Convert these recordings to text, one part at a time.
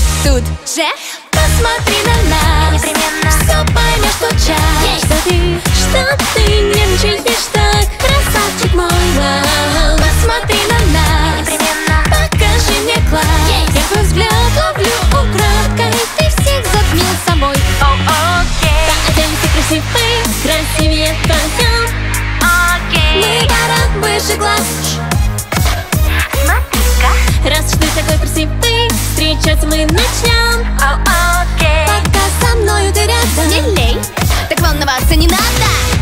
тут же. Посмотри на нас, непременно все поймешь тот час. Что ты нервничаешь так, красавчик мой, вау. Посмотри на нас, непременно покажи мне класс. Я твой взгляд ловлю украдкой, ты всех затмил собой. окей, Оденься красивый, красивее вдвоем. Мы пара выше глаз. Смотри-ка, Раз уж ты такой красивый, встречаться мы начнем. окей. Пока со мною ты рядом. Не лей, так волноваться не надо.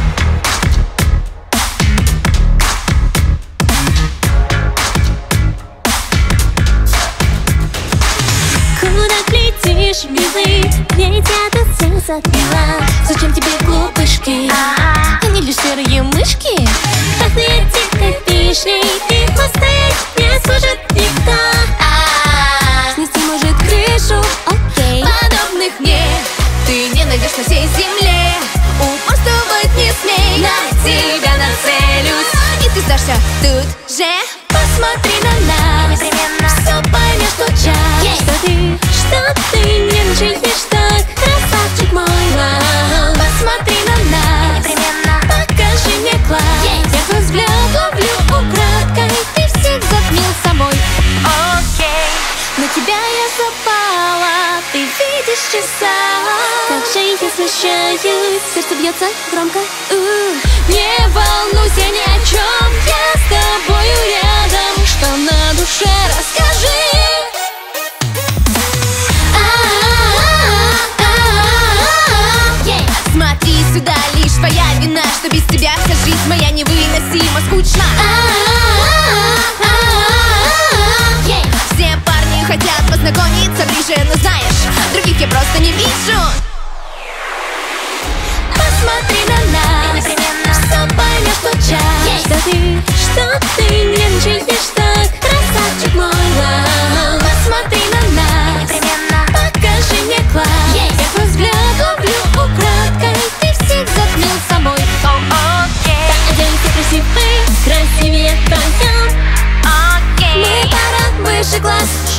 Куда летишь, милый? Ведь я тут всех затмила. Зачем тебе глупышки? Они лишь серые мышки. Пахнет дикой вишней, их оставить не сможет никто. Снести может крышу, окей. Подобных мне ты не найдешь на всей земле. Упорствовать не смей, на тебя нацелюсь, и ты сдашься тут же. Посмотри на нас, Непременно все поймешь тот час. Что ты нервничаешь так, красавчик мой, вау. Посмотри на нас, непременно покажи мне класс. Я твой взгляд ловлю украдкой, ты всех затмил собой. окей. На тебя я запала, ты видишь часа. Как же я смущаюсь, сердце бьется громко. Не волнуйся ни о чем, я с тобою рядом. Что на душе, расскажи. Смотри сюда, лишь твоя вина, что без тебя вся жизнь моя невыносимо скучна. Все парни хотят познакомиться ближе, но знаешь, других я просто не вижу. Посмотри на нас, Непременно все поймешь тот час. Что ты нервничаешь так, красавчик мой, вау. Посмотри на нас, непременно покажи мне класс. Я твой взгляд ловлю украдкой, ты всех затмил собой. окей, Оденься красивый, красивее вдвоем. Мы окей. пара выше глаз.